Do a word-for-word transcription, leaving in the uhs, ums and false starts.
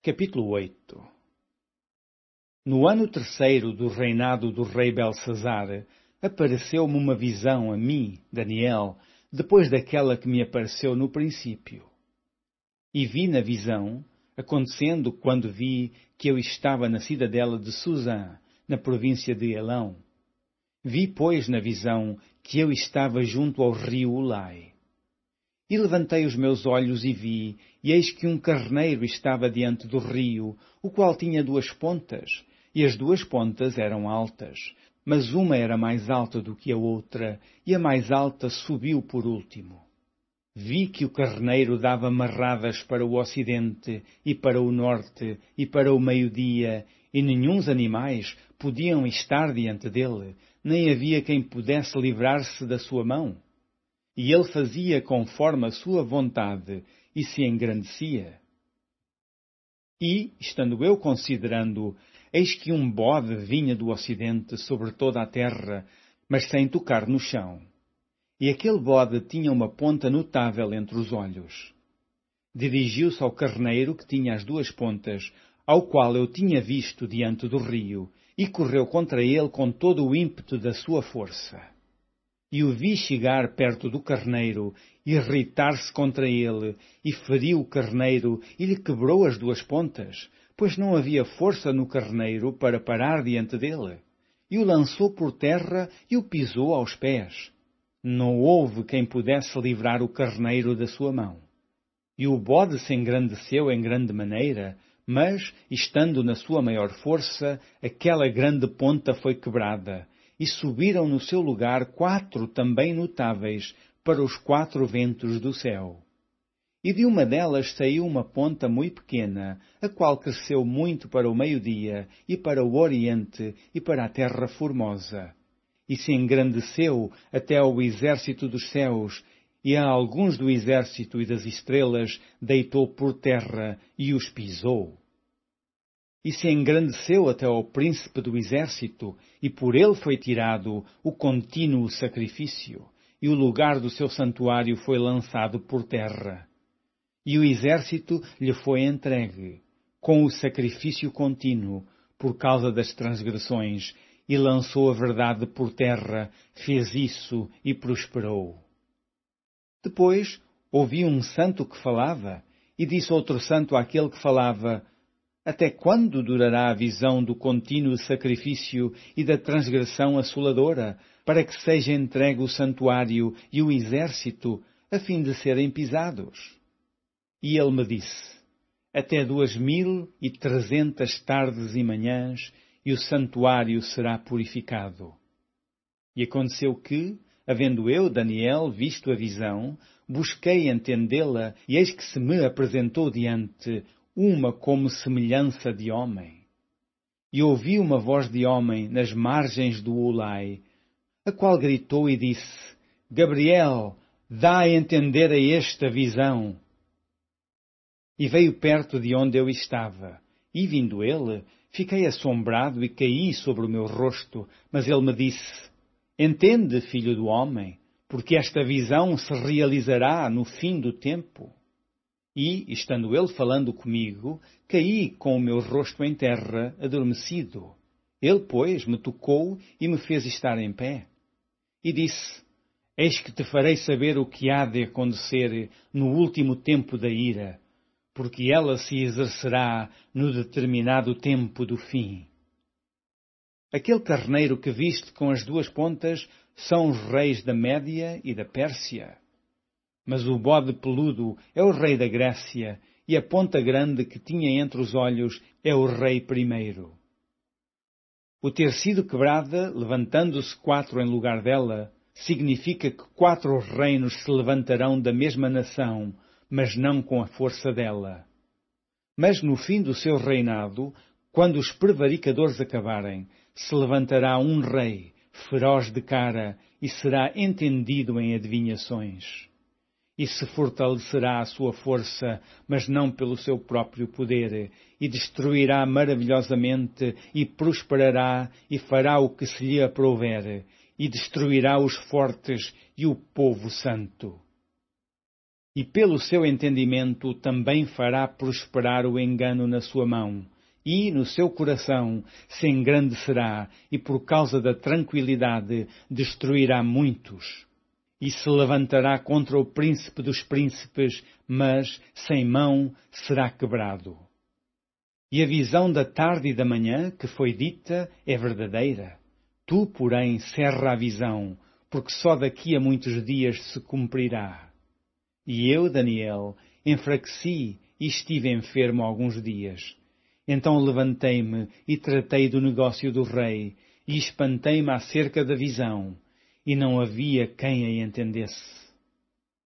Capítulo oito. No ano terceiro do reinado do rei Belsazar, apareceu-me uma visão a mim, Daniel, depois daquela que me apareceu no princípio. E vi na visão, acontecendo quando vi que eu estava na cidadela de Susã, na província de Elão. Vi, pois, na visão, que eu estava junto ao rio Ulai. E levantei os meus olhos e vi, e eis que um carneiro estava diante do rio, o qual tinha duas pontas, e as duas pontas eram altas, mas uma era mais alta do que a outra, e a mais alta subiu por último. Vi que o carneiro dava marradas para o ocidente, e para o norte, e para o meio-dia, e nenhuns animais podiam estar diante dele, nem havia quem pudesse livrar-se da sua mão. E ele fazia conforme a sua vontade, e se engrandecia. E, estando eu considerando, eis que um bode vinha do ocidente sobre toda a terra, mas sem tocar no chão. E aquele bode tinha uma ponta notável entre os olhos. Dirigiu-se ao carneiro que tinha as duas pontas, ao qual eu tinha visto diante do rio, e correu contra ele com todo o ímpeto da sua força. E o vi chegar perto do carneiro, irritar-se contra ele, e feriu o carneiro, e lhe quebrou as duas pontas, pois não havia força no carneiro para parar diante dele. E o lançou por terra e o pisou aos pés. Não houve quem pudesse livrar o carneiro da sua mão. E o bode se engrandeceu em grande maneira, mas, estando na sua maior força, aquela grande ponta foi quebrada, e subiram no seu lugar quatro também notáveis para os quatro ventos do céu. E de uma delas saiu uma ponta muito pequena, a qual cresceu muito para o meio-dia, e para o oriente, e para a terra formosa. E se engrandeceu até ao exército dos céus, e a alguns do exército e das estrelas deitou por terra e os pisou. E se engrandeceu até ao príncipe do exército, e por ele foi tirado o contínuo sacrifício, e o lugar do seu santuário foi lançado por terra. E o exército lhe foi entregue, com o sacrifício contínuo, por causa das transgressões, e lançou a verdade por terra, fez isso e prosperou. Depois ouvi um santo que falava, e disse outro santo àquele que falava: Até quando durará a visão do contínuo sacrifício e da transgressão assoladora, para que seja entregue o santuário e o exército, a fim de serem pisados? E ele me disse: Até duas mil e trezentas tardes e manhãs, e o santuário será purificado. E aconteceu que, havendo eu, Daniel, visto a visão, busquei entendê-la, e eis que se me apresentou diante uma como semelhança de homem. E ouvi uma voz de homem nas margens do Ulai, a qual gritou e disse: Gabriel, dá a entender a esta visão. E veio perto de onde eu estava, e vindo ele, fiquei assombrado e caí sobre o meu rosto, mas ele me disse: Entende, filho do homem, porque esta visão se realizará no fim do tempo. E, estando ele falando comigo, caí com o meu rosto em terra, adormecido. Ele, pois, me tocou e me fez estar em pé. E disse: Eis que te farei saber o que há de acontecer no último tempo da ira, porque ela se exercerá no determinado tempo do fim. Aquele carneiro que viste com as duas pontas são os reis da Média e da Pérsia. Mas o bode peludo é o rei da Grécia, e a ponta grande que tinha entre os olhos é o rei primeiro. O ter sido quebrada, levantando-se quatro em lugar dela, significa que quatro reinos se levantarão da mesma nação, mas não com a força dela. Mas no fim do seu reinado, quando os prevaricadores acabarem, se levantará um rei, feroz de cara, e será entendido em adivinhações. E se fortalecerá a sua força, mas não pelo seu próprio poder, e destruirá maravilhosamente, e prosperará, e fará o que se lhe aprouver, e destruirá os fortes e o povo santo. E pelo seu entendimento também fará prosperar o engano na sua mão, e no seu coração se engrandecerá, e por causa da tranquilidade destruirá muitos. E se levantará contra o príncipe dos príncipes, mas sem mão será quebrado. E a visão da tarde e da manhã que foi dita é verdadeira. Tu, porém, cerra a visão, porque só daqui a muitos dias se cumprirá. E eu, Daniel, enfraqueci e estive enfermo alguns dias. Então levantei-me e tratei do negócio do rei, e espantei-me acerca da visão, e não havia quem a entendesse.